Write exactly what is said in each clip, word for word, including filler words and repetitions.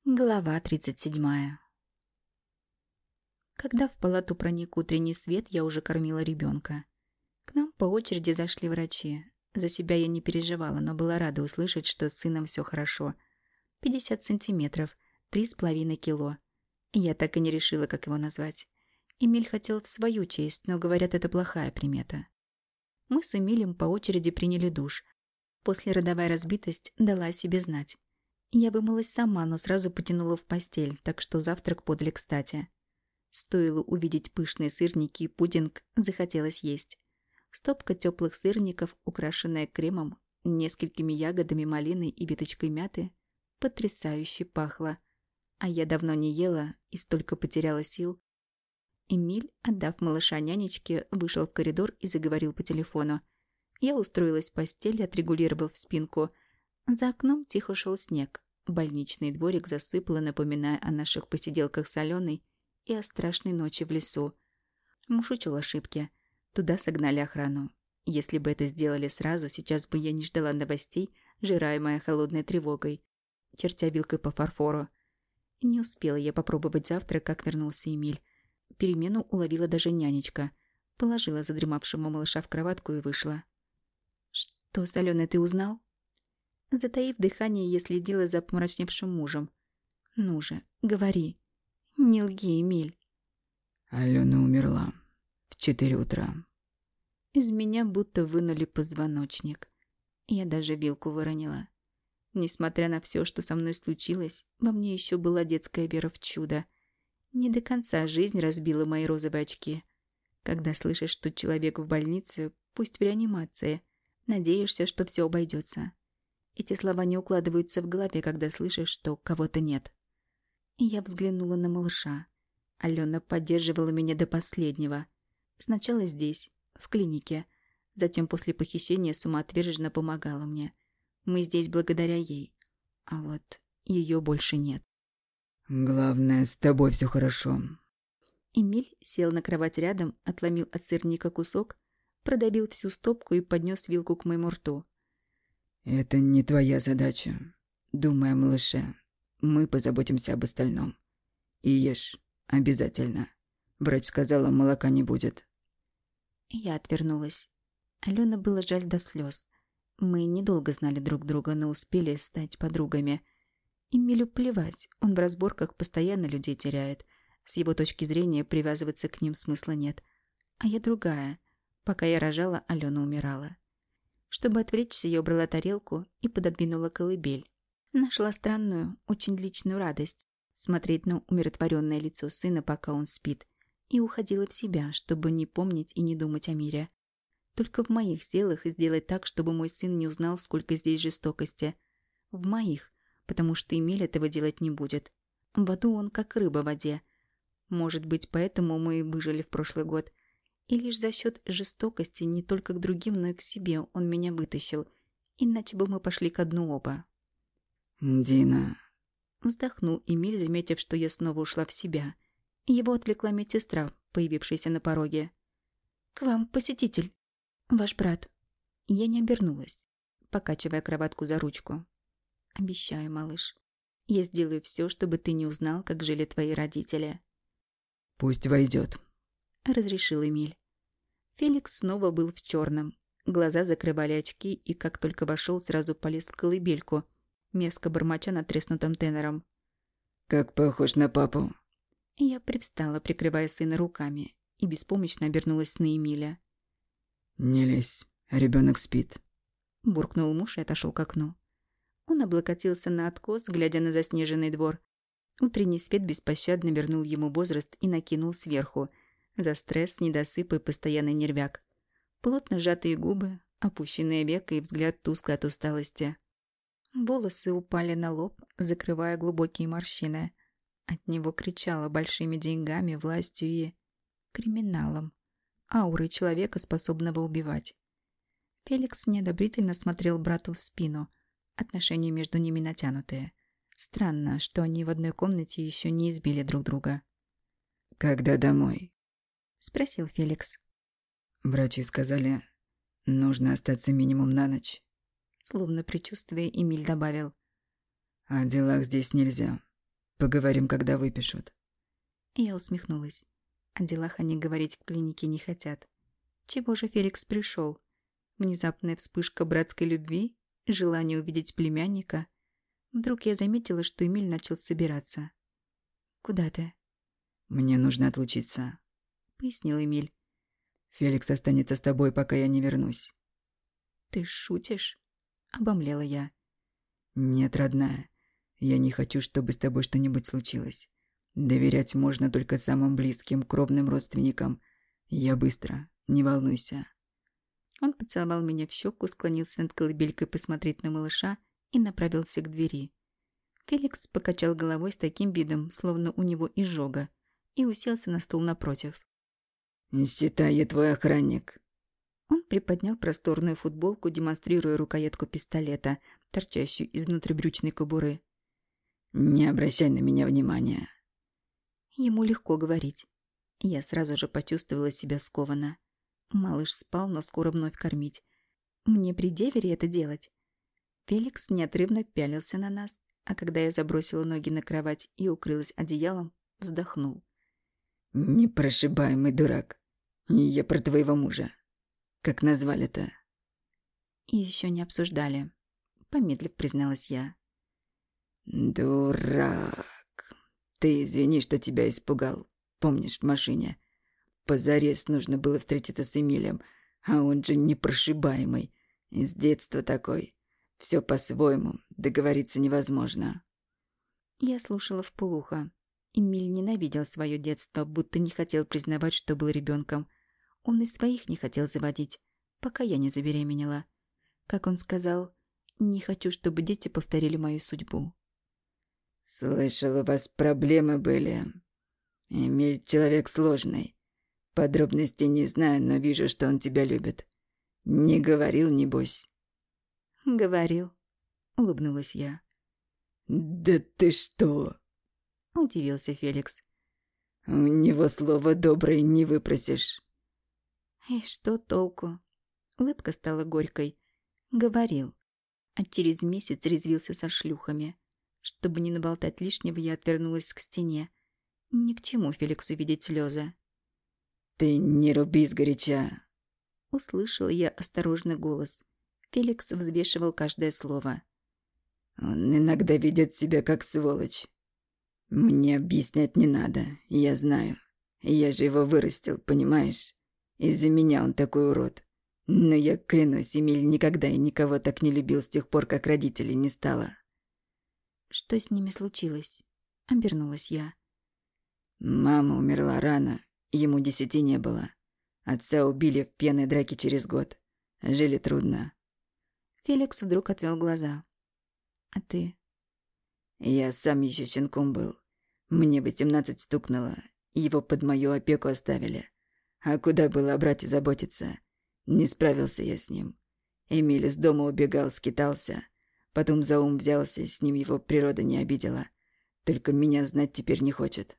Глава тридцать седьмая. Когда в палату проник утренний свет, я уже кормила ребенка. К нам по очереди зашли врачи. За себя я не переживала, но была рада услышать, что с сыном все хорошо. пятьдесят сантиметров, три с половиной кило. Я так и не решила, как его назвать. Эмиль хотел в свою честь, но, говорят, это плохая примета. Мы с Эмилем по очереди приняли душ. Послеродовая разбитость дала о себе знать. Я вымылась сама, но сразу потянула в постель, так что завтрак подали кстати. Стоило увидеть пышные сырники и пудинг, захотелось есть. Стопка теплых сырников, украшенная кремом, несколькими ягодами малины и веточкой мяты, потрясающе пахло. А я давно не ела и столько потеряла сил. Эмиль, отдав малыша нянечке, вышел в коридор и заговорил по телефону. Я устроилась в постели, отрегулировав спинку. За окном тихо шел снег. Больничный дворик засыпало, напоминая о наших посиделках с Аленой и о страшной ночи в лесу. Муж учел ошибки. Туда согнали охрану. Если бы это сделали сразу, сейчас бы я не ждала новостей, жираемая холодной тревогой, чертя вилкой по фарфору. Не успела я попробовать завтрак, как вернулся Эмиль. Перемену уловила даже нянечка. Положила задремавшего малыша в кроватку и вышла. «Что с Аленой ты узнал?» Затаив дыхание, я следила за помрачневшим мужем. «Ну же, говори. Не лги, Эмиль». Алена умерла в четыре утра. Из меня будто вынули позвоночник. Я даже вилку выронила. Несмотря на все, что со мной случилось, во мне еще была детская вера в чудо. Не до конца жизнь разбила мои розовые очки. Когда слышишь, что человек в больнице, пусть в реанимации, надеешься, что все обойдется. Эти слова не укладываются в голове, когда слышишь, что кого-то нет. И я взглянула на малыша. Алена поддерживала меня до последнего. Сначала здесь, в клинике. Затем после похищения самоотверженно помогала мне. Мы здесь благодаря ей. А вот ее больше нет. Главное, с тобой все хорошо. Эмиль сел на кровать рядом, отломил от сырника кусок, продавил всю стопку и поднес вилку к моему рту. Это не твоя задача. Думай о малыше. Мы позаботимся об остальном. И ешь. Обязательно. Врач сказала, молока не будет. Я отвернулась. Алене было жаль до слез. Мы недолго знали друг друга, но успели стать подругами. Эмилю плевать, он в разборках постоянно людей теряет. С его точки зрения привязываться к ним смысла нет. А я другая. Пока я рожала, Алена умирала. Чтобы отвлечься, я убрала тарелку и пододвинула колыбель. Нашла странную, очень личную радость смотреть на умиротворенное лицо сына, пока он спит, и уходила в себя, чтобы не помнить и не думать о мире. Только в моих силах сделать так, чтобы мой сын не узнал, сколько здесь жестокости. В моих, потому что Эмиль этого делать не будет. В аду он как рыба в воде. Может быть, поэтому мы и выжили в прошлый год. И лишь за счет жестокости не только к другим, но и к себе он меня вытащил. Иначе бы мы пошли ко дну оба. Дина. Вздохнул Эмиль, заметив, что я снова ушла в себя. Его отвлекла медсестра, появившаяся на пороге. «К вам посетитель. Ваш брат». Я не обернулась, покачивая кроватку за ручку. «Обещаю, малыш, я сделаю все, чтобы ты не узнал, как жили твои родители». Пусть войдет. Разрешил Эмиль. Феликс снова был в черном. Глаза закрывали очки, и как только вошел, сразу полез в колыбельку, мерзко бормоча надтреснутым тенором. Как похож на папу. Я привстала, прикрывая сына руками, и беспомощно обернулась на Эмиля. Не лезь, ребенок спит. Буркнул муж и отошел к окну. Он облокотился на откос, глядя на заснеженный двор. Утренний свет беспощадно вернул ему возраст и накинул сверху. За стресс, недосып и постоянный нервяк. Плотно сжатые губы, опущенное веко и взгляд тусклый от усталости. Волосы упали на лоб, закрывая глубокие морщины. От него кричало большими деньгами, властью и криминалом. Аурой человека, способного убивать. Феликс неодобрительно смотрел брату в спину. Отношения между ними натянутые. Странно, что они в одной комнате еще не избили друг друга. «Когда домой?» — спросил Феликс. «Врачи сказали, нужно остаться минимум на ночь». Словно предчувствуя, Эмиль добавил. «О делах здесь нельзя. Поговорим, когда выпишут». Я усмехнулась. О делах они говорить в клинике не хотят. Чего же Феликс пришел? Внезапная вспышка братской любви? Желание увидеть племянника? Вдруг я заметила, что Эмиль начал собираться. «Куда ты?» «Мне нужно отлучиться», — пояснил Эмиль. «Феликс останется с тобой, пока я не вернусь». «Ты шутишь?» — обомлела я. «Нет, родная, я не хочу, чтобы с тобой что-нибудь случилось. Доверять можно только самым близким, кровным родственникам. Я быстро, не волнуйся». Он поцеловал меня в щеку, склонился над колыбелькой посмотреть на малыша и направился к двери. Феликс покачал головой с таким видом, словно у него изжога, и уселся на стул напротив. «Считай, я твой охранник». Он приподнял просторную футболку, демонстрируя рукоятку пистолета, торчащую из внутрибрючной кобуры. «Не обращай на меня внимания». Ему легко говорить. Я сразу же почувствовала себя скованно. Малыш спал, но скоро вновь кормить. Мне при девере это делать? Феликс неотрывно пялился на нас, а когда я забросила ноги на кровать и укрылась одеялом, вздохнул. «Непрошибаемый дурак. Я про твоего мужа. Как назвали-то?» И еще не обсуждали. Помедлив, призналась я. «Дурак. Ты извини, что тебя испугал. Помнишь, в машине? Позарез нужно было встретиться с Эмилем, а он же непрошибаемый. С детства такой. Все по-своему, договориться невозможно». Я слушала вполуха. Эмиль ненавидел свое детство, будто не хотел признавать, что был ребенком. Он и своих не хотел заводить, пока я не забеременела. Как он сказал, не хочу, чтобы дети повторили мою судьбу. «Слышал, у вас проблемы были. Эмиль человек сложный. Подробностей не знаю, но вижу, что он тебя любит. Не говорил, небось?» «Говорил», — улыбнулась я. «Да ты что?» — удивился Феликс. «У него слова доброе не выпросишь». И что толку? Улыбка стала горькой. Говорил. А через месяц резвился со шлюхами. Чтобы не наболтать лишнего, я отвернулась к стене. Ни к чему Феликсу видеть слезы. «Ты не руби сгоряча», — услышала я осторожный голос. Феликс взвешивал каждое слово. «Он иногда ведет себя как сволочь. Мне объяснять не надо, я знаю. Я же его вырастил, понимаешь? Из-за меня он такой урод. Но я клянусь, Эмиль никогда и никого так не любил с тех пор, как родителей не стало». «Что с ними случилось?» — обернулась я. «Мама умерла рано, ему десяти не было. Отца убили в пьяной драке через год. Жили трудно». Феликс вдруг отвел глаза. «А ты?» «Я сам еще щенком был. Мне восемнадцать стукнуло. Его под мою опеку оставили. А куда было о брате заботиться? Не справился я с ним. Эмиль из дома убегал, скитался. Потом за ум взялся, с ним его природа не обидела. Только меня знать теперь не хочет».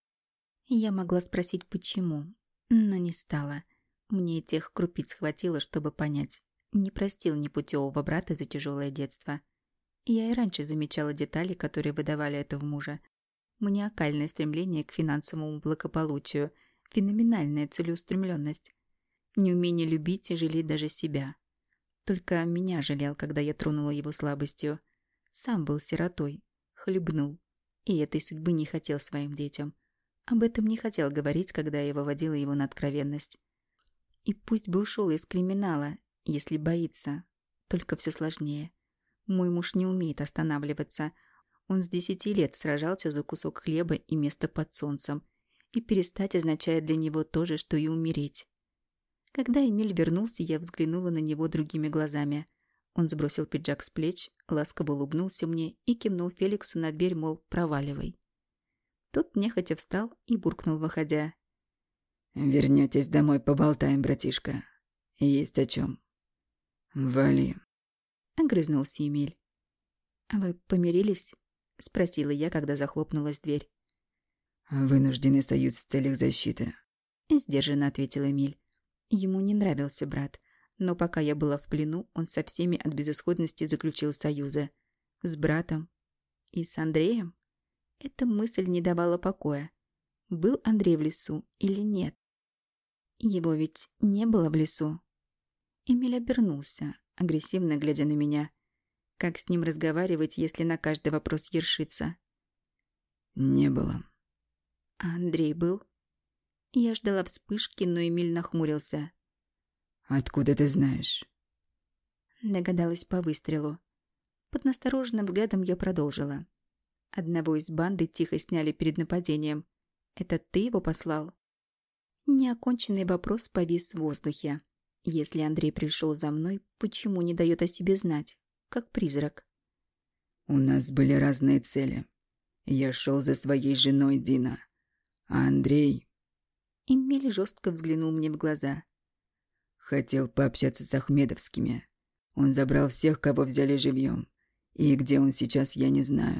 Я могла спросить, почему, но не стала. Мне тех крупиц хватило, чтобы понять. Не простил непутевого брата за тяжелое детство. Я и раньше замечала детали, которые выдавали это в мужа. Маниакальное стремление к финансовому благополучию, феноменальная целеустремленность. Неумение любить и жалеть даже себя. Только меня жалел, когда я тронула его слабостью. Сам был сиротой, хлебнул, и этой судьбы не хотел своим детям. Об этом не хотел говорить, когда я выводила его на откровенность. И пусть бы ушел из криминала, если боится. Только все сложнее. Мой муж не умеет останавливаться. Он с десяти лет сражался за кусок хлеба и место под солнцем. И перестать означает для него то же, что и умереть. Когда Эмиль вернулся, я взглянула на него другими глазами. Он сбросил пиджак с плеч, ласково улыбнулся мне и кивнул Феликсу на дверь, мол, проваливай. Тот нехотя встал и буркнул, выходя. «Вернётесь домой, поболтаем, братишка. Есть о чем. Вали». Огрызнулся Эмиль. «А вы помирились?» — спросила я, когда захлопнулась дверь. «Вынужденный союз в целях защиты», — сдержанно ответил Эмиль. Ему не нравился брат, но пока я была в плену, он со всеми от безысходности заключил союзы. С братом и с Андреем. Эта мысль не давала покоя. Был Андрей в лесу или нет? Его ведь не было в лесу. Эмиль обернулся, агрессивно глядя на меня. Как с ним разговаривать, если на каждый вопрос ершится? Не было. А Андрей был? Я ждала вспышки, но Эмиль нахмурился. Откуда ты знаешь? Догадалась по выстрелу. Под настороженным взглядом я продолжила. Одного из банды тихо сняли перед нападением. Это ты его послал? Неоконченный вопрос повис в воздухе. Если Андрей пришел за мной, почему не дает о себе знать? Как призрак. У нас были разные цели. Я шел за своей женой Дина. А Андрей... Эмиль жестко взглянул мне в глаза. Хотел пообщаться с Ахмедовскими. Он забрал всех, кого взяли живьем. И где он сейчас, я не знаю.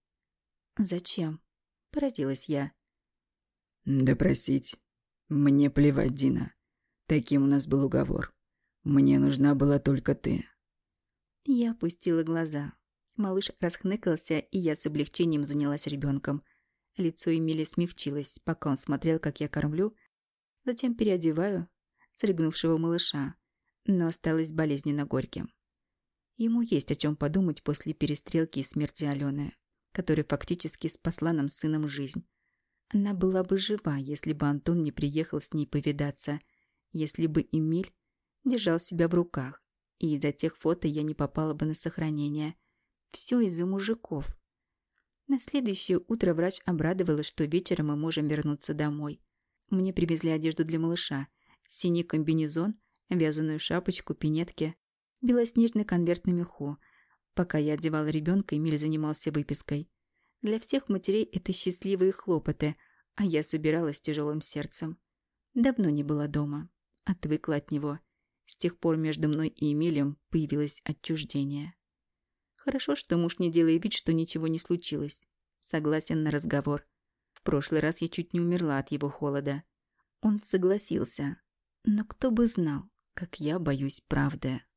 Зачем? Поразилась я. Допросить. Мне плевать, Дина. Таким у нас был уговор. Мне нужна была только ты. Я опустила глаза. Малыш расхныкался, и я с облегчением занялась ребенком. Лицо Эмили смягчилось, пока он смотрел, как я кормлю, затем переодеваю срыгнувшего малыша, но осталось болезненно горьким. Ему есть о чем подумать после перестрелки и смерти Алены, которая фактически спасла нам с сыном жизнь. Она была бы жива, если бы Антон не приехал с ней повидаться, если бы Эмиль держал себя в руках, и из-за тех фото я не попала бы на сохранение. Все из-за мужиков. На следующее утро врач обрадовалась, что вечером мы можем вернуться домой. Мне привезли одежду для малыша, синий комбинезон, вязаную шапочку, пинетки, белоснежный конверт на меху. Пока я одевала ребенка, Эмиль занимался выпиской. Для всех матерей это счастливые хлопоты, а я собиралась с тяжелым сердцем. Давно не была дома, отвыкла от него. С тех пор между мной и Эмилем появилось отчуждение. Хорошо, что муж не делает вид, что ничего не случилось. Согласен на разговор. В прошлый раз я чуть не умерла от его холода. Он согласился. Но кто бы знал, как я боюсь правды.